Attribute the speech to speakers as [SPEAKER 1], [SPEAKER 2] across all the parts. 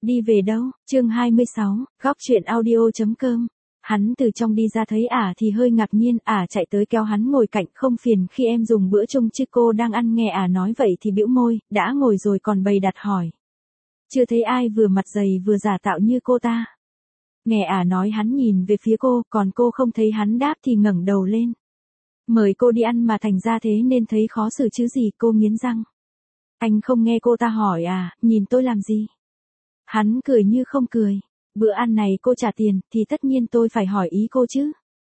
[SPEAKER 1] Đi về đâu? Chương 26, góc truyện audio.com. Hắn từ trong đi ra thấy ả thì hơi ngạc nhiên, ả chạy tới kéo hắn ngồi cạnh, không phiền khi em dùng bữa chung chứ. Cô đang ăn nghe ả nói vậy thì bĩu môi, đã ngồi rồi còn bày đặt hỏi. Chưa thấy ai vừa mặt dày vừa giả tạo như cô ta. Nghe ả nói hắn nhìn về phía cô, còn cô không thấy hắn đáp thì ngẩng đầu lên. Mời cô đi ăn mà thành ra thế nên thấy khó xử chứ gì. Cô nghiến răng. Anh không nghe cô ta hỏi à, nhìn tôi làm gì? Hắn cười như không cười. Bữa ăn này cô trả tiền, thì tất nhiên tôi phải hỏi ý cô chứ.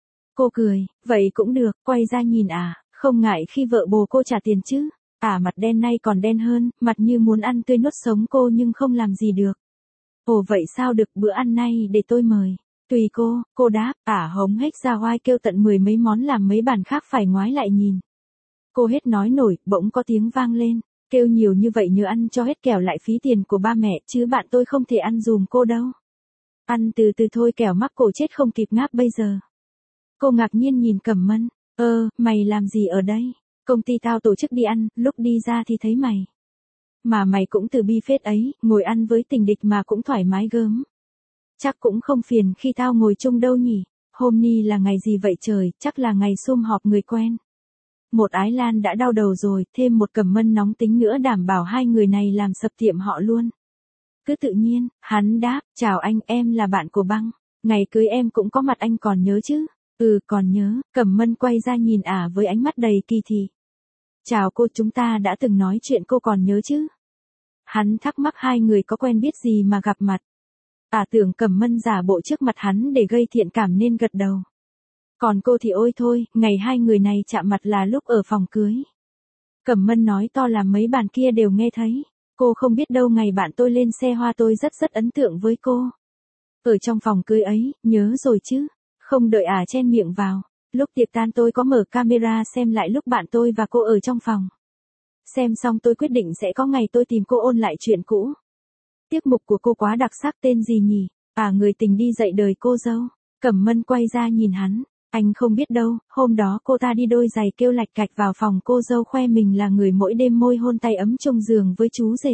[SPEAKER 1] Cô cười, vậy cũng được, quay ra nhìn không ngại khi vợ bồ cô trả tiền chứ. Mặt đen nay còn đen hơn, mặt như muốn ăn tươi nuốt sống cô nhưng không làm gì được. Ồ vậy sao được, bữa ăn nay để tôi mời. Tùy cô đáp, hống hếch ra oai kêu tận 10 mấy món làm mấy bàn khác phải ngoái lại nhìn. Cô hết nói nổi, bỗng có tiếng vang lên. Kêu nhiều như vậy nhớ ăn cho hết kẻo lại phí tiền của ba mẹ, chứ bạn tôi không thể ăn dùm cô đâu. Ăn từ từ thôi kẻo mắc cổ chết không kịp ngáp bây giờ. Cô ngạc nhiên nhìn Cẩm Mân, mày làm gì ở đây? Công ty tao tổ chức đi ăn, lúc đi ra thì thấy mày. Mà mày cũng từ bi phết ấy, ngồi ăn với tình địch mà cũng thoải mái gớm. Chắc cũng không phiền khi tao ngồi chung đâu nhỉ, hôm nay là ngày gì vậy trời, chắc là ngày sum họp người quen. Một Ái Lan đã đau đầu rồi, thêm một Cẩm Mân nóng tính nữa đảm bảo hai người này làm sập tiệm họ luôn. Cứ tự nhiên, hắn đáp, chào anh, em là bạn của Băng. Ngày cưới em cũng có mặt anh còn nhớ chứ? Ừ, còn nhớ. Cẩm Mân quay ra nhìn với ánh mắt đầy kỳ thị. Chào cô, chúng ta đã từng nói chuyện, cô còn nhớ chứ? Hắn thắc mắc hai người có quen biết gì mà gặp mặt. Tưởng Cẩm Mân giả bộ trước mặt hắn để gây thiện cảm nên gật đầu. Còn cô thì ôi thôi, ngày hai người này chạm mặt là lúc ở phòng cưới. Cẩm Mân nói to làm mấy bàn kia đều nghe thấy. Cô không biết đâu, ngày bạn tôi lên xe hoa tôi rất ấn tượng với cô. Ở trong phòng cưới ấy, nhớ rồi chứ. Không đợi chen miệng vào. Lúc tiệc tan tôi có mở camera xem lại lúc bạn tôi và cô ở trong phòng. Xem xong tôi quyết định sẽ có ngày tôi tìm cô ôn lại chuyện cũ. Tiết mục của cô quá đặc sắc, tên gì nhỉ? Người tình đi dạy đời cô dâu. Cẩm Mân quay ra nhìn hắn. Anh không biết đâu, hôm đó cô ta đi đôi giày kêu lạch cạch vào phòng cô dâu khoe mình là người mỗi đêm môi hôn tay ấm chung giường với chú rể.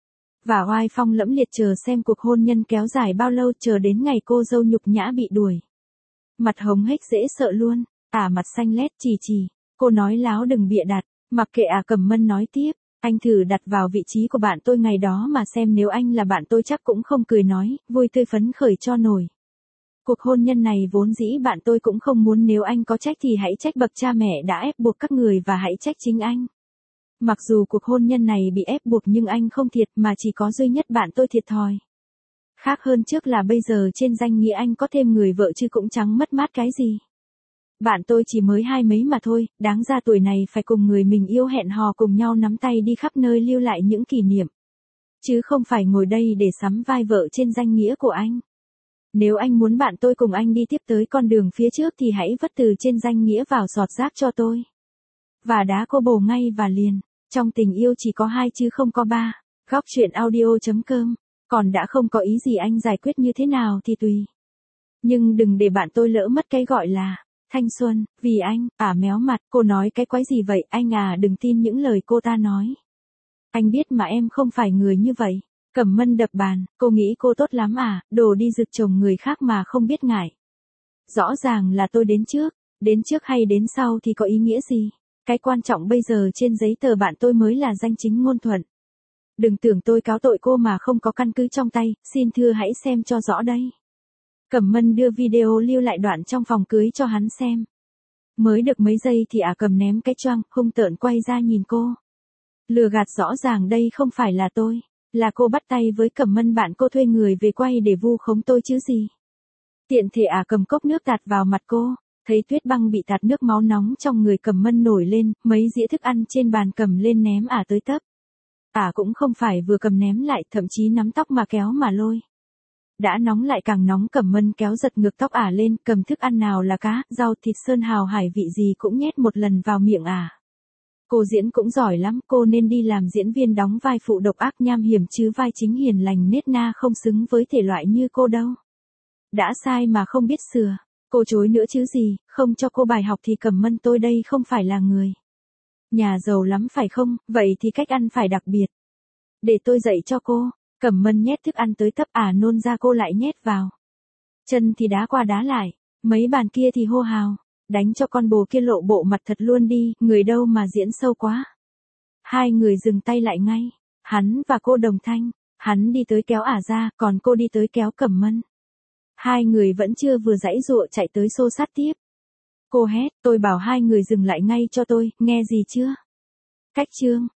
[SPEAKER 1] Và oai phong lẫm liệt chờ xem cuộc hôn nhân kéo dài bao lâu, chờ đến ngày cô dâu nhục nhã bị đuổi. Mặt hồng hếch dễ sợ luôn, mặt xanh lét chỉ. Cô nói láo đừng bịa đặt, mặc kệ. Cẩm Mân nói tiếp, anh thử đặt vào vị trí của bạn tôi ngày đó mà xem, nếu anh là bạn tôi chắc cũng không cười nói, vui tươi phấn khởi cho nổi. Cuộc hôn nhân này vốn dĩ bạn tôi cũng không muốn, nếu anh có trách thì hãy trách bậc cha mẹ đã ép buộc các người và hãy trách chính anh. Mặc dù cuộc hôn nhân này bị ép buộc nhưng anh không thiệt, mà chỉ có duy nhất bạn tôi thiệt thòi. Khác hơn trước là bây giờ trên danh nghĩa anh có thêm người vợ chứ cũng chẳng mất mát cái gì. Bạn tôi chỉ mới 20 mấy mà thôi, đáng ra tuổi này phải cùng người mình yêu hẹn hò cùng nhau nắm tay đi khắp nơi lưu lại những kỷ niệm. Chứ không phải ngồi đây để sắm vai vợ trên danh nghĩa của anh. Nếu anh muốn bạn tôi cùng anh đi tiếp tới con đường phía trước thì hãy vất từ trên danh nghĩa vào giọt rác cho tôi. Và đá cô bồ ngay và liền. Trong tình yêu chỉ có 2 chứ không có 3. Góc truyện audio.com. Còn đã không có ý gì anh giải quyết như thế nào thì tùy. Nhưng đừng để bạn tôi lỡ mất cái gọi là thanh xuân, vì anh. Méo mặt, cô nói cái quái gì vậy, anh đừng tin những lời cô ta nói. Anh biết mà em không phải người như vậy. Cẩm Mân đập bàn, cô nghĩ cô tốt lắm đồ đi rực chồng người khác mà không biết ngại. Rõ ràng là tôi đến trước hay đến sau thì có ý nghĩa gì. Cái quan trọng bây giờ trên giấy tờ bạn tôi mới là danh chính ngôn thuận. Đừng tưởng tôi cáo tội cô mà không có căn cứ trong tay, xin thưa hãy xem cho rõ đây. Cẩm Mân đưa video lưu lại đoạn trong phòng cưới cho hắn xem. Mới được mấy giây thì cầm ném cái choang, hung tợn quay ra nhìn cô. Lừa gạt rõ ràng đây không phải là tôi. Là cô bắt tay với Cẩm Mân, bạn cô thuê người về quay để vu khống tôi chứ gì. Tiện thể cầm cốc nước tạt vào mặt cô. Thấy Tuyết Băng bị tạt nước, máu nóng trong người Cẩm Mân nổi lên, mấy dĩa thức ăn trên bàn cầm lên ném tới tấp. Cũng không phải vừa cầm ném lại, thậm chí nắm tóc mà kéo mà lôi. Đã nóng lại càng nóng, Cẩm Mân kéo giật ngược tóc lên, cầm thức ăn nào là cá, rau, thịt sơn hào hải vị gì cũng nhét một lần vào miệng Cô diễn cũng giỏi lắm, cô nên đi làm diễn viên đóng vai phụ độc ác nham hiểm chứ vai chính hiền lành nết na không xứng với thể loại như cô đâu. Đã sai mà không biết sửa. Cô chối nữa chứ gì, không cho cô bài học thì Cẩm Mân tôi đây không phải là người nhà giàu lắm phải không, vậy thì cách ăn phải đặc biệt. Để tôi dạy cho cô. Cẩm Mân nhét thức ăn tới tấp nôn ra cô lại nhét vào. Chân thì đá qua đá lại, mấy bàn kia thì hô hào, đánh cho con bồ kia lộ bộ mặt thật luôn đi, người đâu mà diễn sâu quá. Hai người dừng tay lại ngay, hắn và cô đồng thanh, hắn đi tới kéo ra, còn cô đi tới kéo Cẩm Mân. Hai người vẫn chưa vừa giãy giụa chạy tới xô sát tiếp. Cô hét, tôi bảo hai người dừng lại ngay cho tôi, nghe gì chưa? Cách chương.